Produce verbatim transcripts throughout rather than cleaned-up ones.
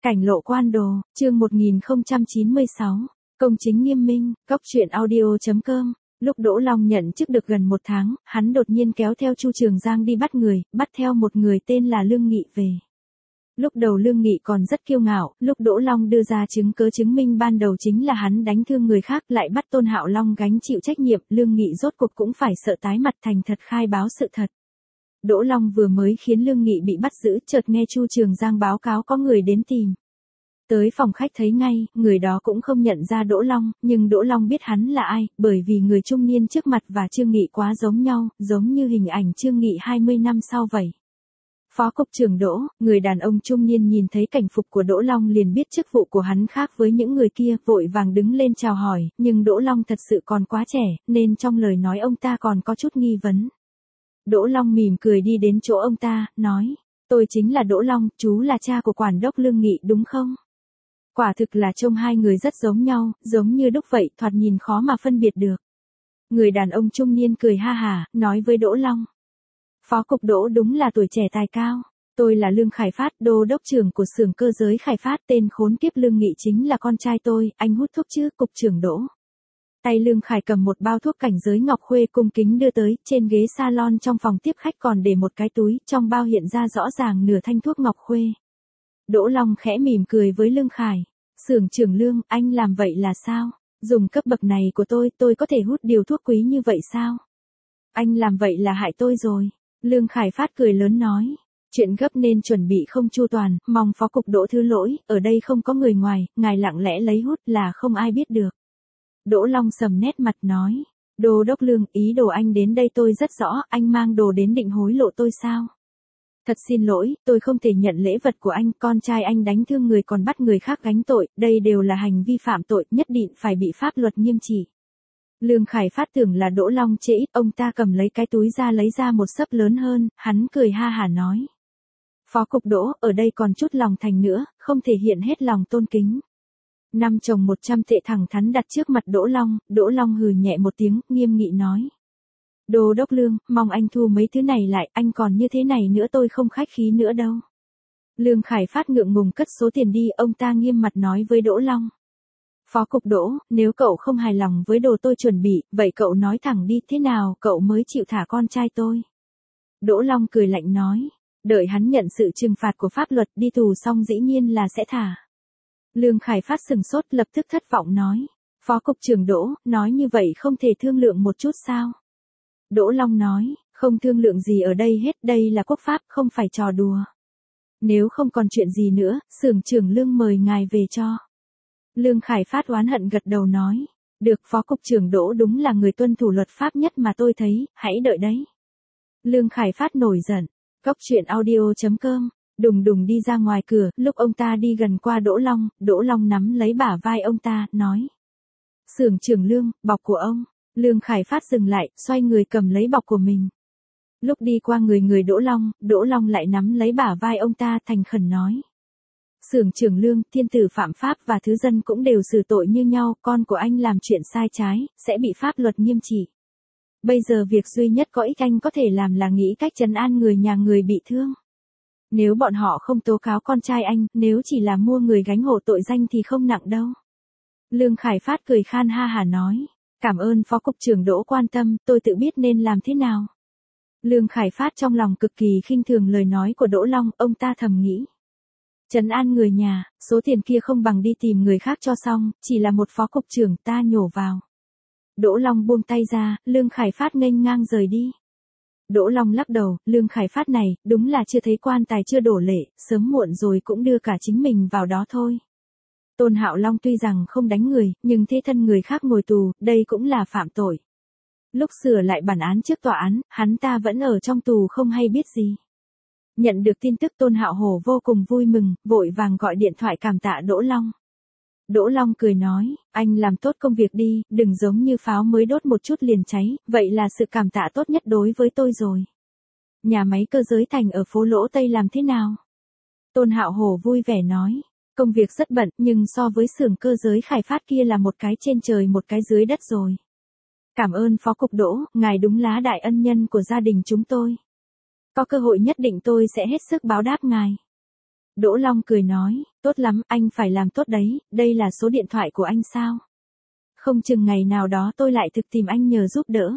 Cảnh lộ quan đồ, chương một nghìn không trăm chín mươi sáu, công chính nghiêm minh, góc truyện audio chấm com. Lúc Đỗ Long nhận chức được gần một tháng, hắn đột nhiên kéo theo Chu Trường Giang đi bắt người, bắt theo một người tên là Lương Nghị về. Lúc đầu Lương Nghị còn rất kiêu ngạo, lúc Đỗ Long đưa ra chứng cớ chứng minh ban đầu chính là hắn đánh thương người khác lại bắt Tôn Hạo Long gánh chịu trách nhiệm, Lương Nghị rốt cuộc cũng phải sợ tái mặt thành thật khai báo sự thật. Đỗ Long vừa mới khiến Lương Nghị bị bắt giữ, chợt nghe Chu Trường Giang báo cáo có người đến tìm. Tới phòng khách thấy ngay, người đó cũng không nhận ra Đỗ Long, nhưng Đỗ Long biết hắn là ai, bởi vì người trung niên trước mặt và Trương Nghị quá giống nhau, giống như hình ảnh Trương Nghị hai mươi năm sau vậy. Phó cục trưởng Đỗ, người đàn ông trung niên nhìn thấy cảnh phục của Đỗ Long liền biết chức vụ của hắn khác với những người kia, vội vàng đứng lên chào hỏi, nhưng Đỗ Long thật sự còn quá trẻ, nên trong lời nói ông ta còn có chút nghi vấn. Đỗ Long mỉm cười đi đến chỗ ông ta, nói, tôi chính là Đỗ Long, chú là cha của quản đốc Lương Nghị đúng không? Quả thực là trông hai người rất giống nhau, giống như đúc vậy, thoạt nhìn khó mà phân biệt được. Người đàn ông trung niên cười ha hả, nói với Đỗ Long. Phó cục Đỗ đúng là tuổi trẻ tài cao. Tôi là Lương Khải Phát, đô đốc trưởng của xưởng cơ giới Khải Phát, tên khốn kiếp Lương Nghị chính là con trai tôi, anh hút thuốc chứ, cục trưởng Đỗ. Tay Lương Khải cầm một bao thuốc cảnh giới ngọc khuê cung kính đưa tới, trên ghế salon trong phòng tiếp khách còn để một cái túi, trong bao hiện ra rõ ràng nửa thanh thuốc ngọc khuê. Đỗ Long khẽ mỉm cười với Lương Khải. Xưởng trưởng Lương, anh làm vậy là sao? Dùng cấp bậc này của tôi, tôi có thể hút điều thuốc quý như vậy sao? Anh làm vậy là hại tôi rồi. Lương Khải Phát cười lớn nói. Chuyện gấp nên chuẩn bị không chu toàn, mong phó cục Đỗ thứ lỗi, ở đây không có người ngoài, ngài lặng lẽ lấy hút là không ai biết được. Đỗ Long sầm nét mặt nói. Đô đốc Lương, ý đồ anh đến đây tôi rất rõ, anh mang đồ đến định hối lộ tôi sao? Thật xin lỗi, tôi không thể nhận lễ vật của anh, con trai anh đánh thương người còn bắt người khác gánh tội, đây đều là hành vi phạm tội, nhất định phải bị pháp luật nghiêm trị. Lương Khải Phát tưởng là Đỗ Long chê ít, ông ta cầm lấy cái túi ra lấy ra một xấp lớn hơn, hắn cười ha hả nói. Phó cục Đỗ, ở đây còn chút lòng thành nữa, không thể hiện hết lòng tôn kính. Năm chồng một trăm tệ thẳng thắn đặt trước mặt Đỗ Long, Đỗ Long hừ nhẹ một tiếng, nghiêm nghị nói. Đô đốc Lương, mong anh thu mấy thứ này lại, anh còn như thế này nữa tôi không khách khí nữa đâu. Lương Khải Phát ngượng ngùng cất số tiền đi, ông ta nghiêm mặt nói với Đỗ Long. Phó cục Đỗ, nếu cậu không hài lòng với đồ tôi chuẩn bị, vậy cậu nói thẳng đi, thế nào cậu mới chịu thả con trai tôi? Đỗ Long cười lạnh nói, đợi hắn nhận sự trừng phạt của pháp luật đi tù xong dĩ nhiên là sẽ thả. Lương Khải Phát sừng sốt lập tức thất vọng nói, Phó cục trưởng Đỗ, nói như vậy không thể thương lượng một chút sao? Đỗ Long nói, không thương lượng gì ở đây hết, đây là quốc pháp, không phải trò đùa. Nếu không còn chuyện gì nữa, xưởng trưởng Lương mời ngài về cho. Lương Khải Phát oán hận gật đầu nói, được, phó cục trưởng Đỗ đúng là người tuân thủ luật pháp nhất mà tôi thấy, hãy đợi đấy. Lương Khải Phát nổi giận, góc truyện audio chấm com, đùng đùng đi ra ngoài cửa, lúc ông ta đi gần qua Đỗ Long, Đỗ Long nắm lấy bả vai ông ta, nói. Xưởng trưởng Lương, bọc của ông. Lương Khải Phát dừng lại, xoay người cầm lấy bọc của mình. Lúc đi qua người người Đỗ Long, Đỗ Long lại nắm lấy bả vai ông ta thành khẩn nói. Xưởng trưởng Lương, thiên tử phạm pháp và thứ dân cũng đều xử tội như nhau, con của anh làm chuyện sai trái, sẽ bị pháp luật nghiêm trị. Bây giờ việc duy nhất có ích anh có thể làm là nghĩ cách trấn an người nhà người bị thương. Nếu bọn họ không tố cáo con trai anh, nếu chỉ là mua người gánh hộ tội danh thì không nặng đâu. Lương Khải Phát cười khan ha hả nói. Cảm ơn phó cục trưởng Đỗ quan tâm, tôi tự biết nên làm thế nào. Lương Khải Phát trong lòng cực kỳ khinh thường lời nói của Đỗ Long, ông ta thầm nghĩ. Trấn an người nhà, số tiền kia không bằng đi tìm người khác cho xong, chỉ là một phó cục trưởng ta nhổ vào. Đỗ Long buông tay ra, Lương Khải Phát nghênh ngang rời đi. Đỗ Long lắc đầu, Lương Khải Phát này, đúng là chưa thấy quan tài chưa đổ lệ, sớm muộn rồi cũng đưa cả chính mình vào đó thôi. Tôn Hạo Long tuy rằng không đánh người, nhưng thế thân người khác ngồi tù, đây cũng là phạm tội. Lúc sửa lại bản án trước tòa án, hắn ta vẫn ở trong tù không hay biết gì. Nhận được tin tức Tôn Hạo Hổ vô cùng vui mừng, vội vàng gọi điện thoại cảm tạ Đỗ Long. Đỗ Long cười nói, anh làm tốt công việc đi, đừng giống như pháo mới đốt một chút liền cháy, vậy là sự cảm tạ tốt nhất đối với tôi rồi. Nhà máy cơ giới thành ở phố Lỗ Tây làm thế nào? Tôn Hạo Hổ vui vẻ nói. Công việc rất bận, nhưng so với xưởng cơ giới Khải Phát kia là một cái trên trời một cái dưới đất rồi. Cảm ơn phó cục Đỗ, ngài đúng lá đại ân nhân của gia đình chúng tôi. Có cơ hội nhất định tôi sẽ hết sức báo đáp ngài. Đỗ Long cười nói, tốt lắm, anh phải làm tốt đấy, đây là số điện thoại của anh sao? Không chừng ngày nào đó tôi lại thực tìm anh nhờ giúp đỡ.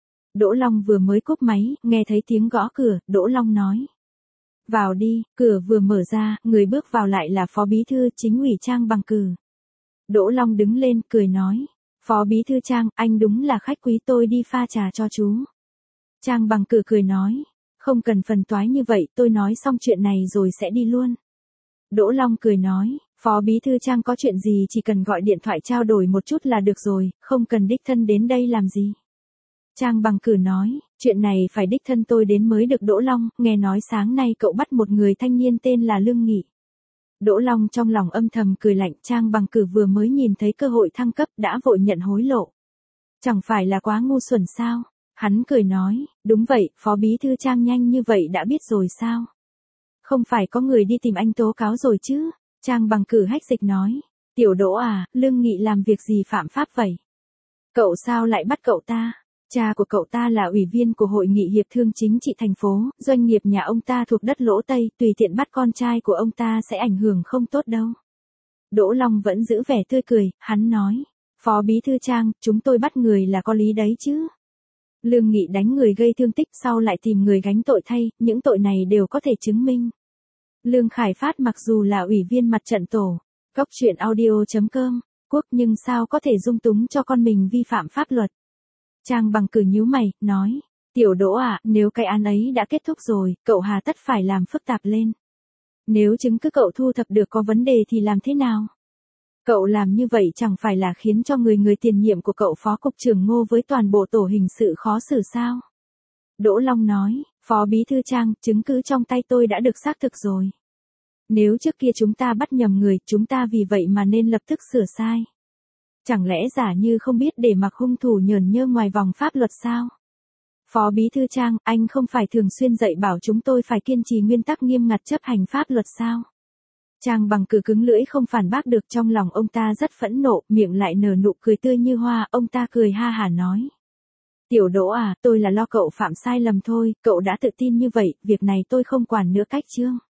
Đỗ Long vừa mới cúp máy, nghe thấy tiếng gõ cửa, Đỗ Long nói. Vào đi, cửa vừa mở ra, người bước vào lại là Phó Bí thư Chính ủy Trang Bằng Cử. Đỗ Long đứng lên, cười nói. Phó Bí thư Trang, anh đúng là khách quý, tôi đi pha trà cho chú. Trang Bằng Cử cười nói. Không cần phần toái như vậy, tôi nói xong chuyện này rồi sẽ đi luôn. Đỗ Long cười nói. Phó Bí thư Trang có chuyện gì chỉ cần gọi điện thoại trao đổi một chút là được rồi, không cần đích thân đến đây làm gì. Trang Bằng Cử nói, chuyện này phải đích thân tôi đến mới được. Đỗ Long, nghe nói sáng nay cậu bắt một người thanh niên tên là Lương Nghị. Đỗ Long trong lòng âm thầm cười lạnh, Trang Bằng Cử vừa mới nhìn thấy cơ hội thăng cấp đã vội nhận hối lộ. Chẳng phải là quá ngu xuẩn sao? Hắn cười nói, đúng vậy, Phó Bí thư Trang nhanh như vậy đã biết rồi sao? Không phải có người đi tìm anh tố cáo rồi chứ? Trang Bằng Cử hách dịch nói, tiểu Đỗ à, Lương Nghị làm việc gì phạm pháp vậy? Cậu sao lại bắt cậu ta? Cha của cậu ta là ủy viên của Hội nghị Hiệp thương Chính trị thành phố, doanh nghiệp nhà ông ta thuộc đất Lỗ Tây, tùy tiện bắt con trai của ông ta sẽ ảnh hưởng không tốt đâu. Đỗ Long vẫn giữ vẻ tươi cười, hắn nói, Phó Bí thư Trang, chúng tôi bắt người là có lý đấy chứ. Lương Nghị đánh người gây thương tích sau lại tìm người gánh tội thay, những tội này đều có thể chứng minh. Lương Khải Phát mặc dù là ủy viên mặt trận tổ, Cóc Truyện Audio chấm com, quốc nhưng sao có thể dung túng cho con mình vi phạm pháp luật. Trang Bằng Cử nhíu mày, nói, tiểu Đỗ à, nếu cái án ấy đã kết thúc rồi, cậu hà tất phải làm phức tạp lên. Nếu chứng cứ cậu thu thập được có vấn đề thì làm thế nào? Cậu làm như vậy chẳng phải là khiến cho người người tiền nhiệm của cậu Phó Cục trưởng Ngô với toàn bộ tổ hình sự khó xử sao? Đỗ Long nói, Phó Bí thư Trang, chứng cứ trong tay tôi đã được xác thực rồi. Nếu trước kia chúng ta bắt nhầm người, chúng ta vì vậy mà nên lập tức sửa sai. Chẳng lẽ giả như không biết để mặc hung thủ nhởn nhơ ngoài vòng pháp luật sao? Phó Bí thư Trang, anh không phải thường xuyên dạy bảo chúng tôi phải kiên trì nguyên tắc nghiêm ngặt chấp hành pháp luật sao? Trang Bằng Cử cứng lưỡi không phản bác được, trong lòng ông ta rất phẫn nộ, miệng lại nở nụ cười tươi như hoa, ông ta cười ha hả nói. Tiểu Đỗ à, tôi là lo cậu phạm sai lầm thôi, cậu đã tự tin như vậy, việc này tôi không quản nữa cách chương.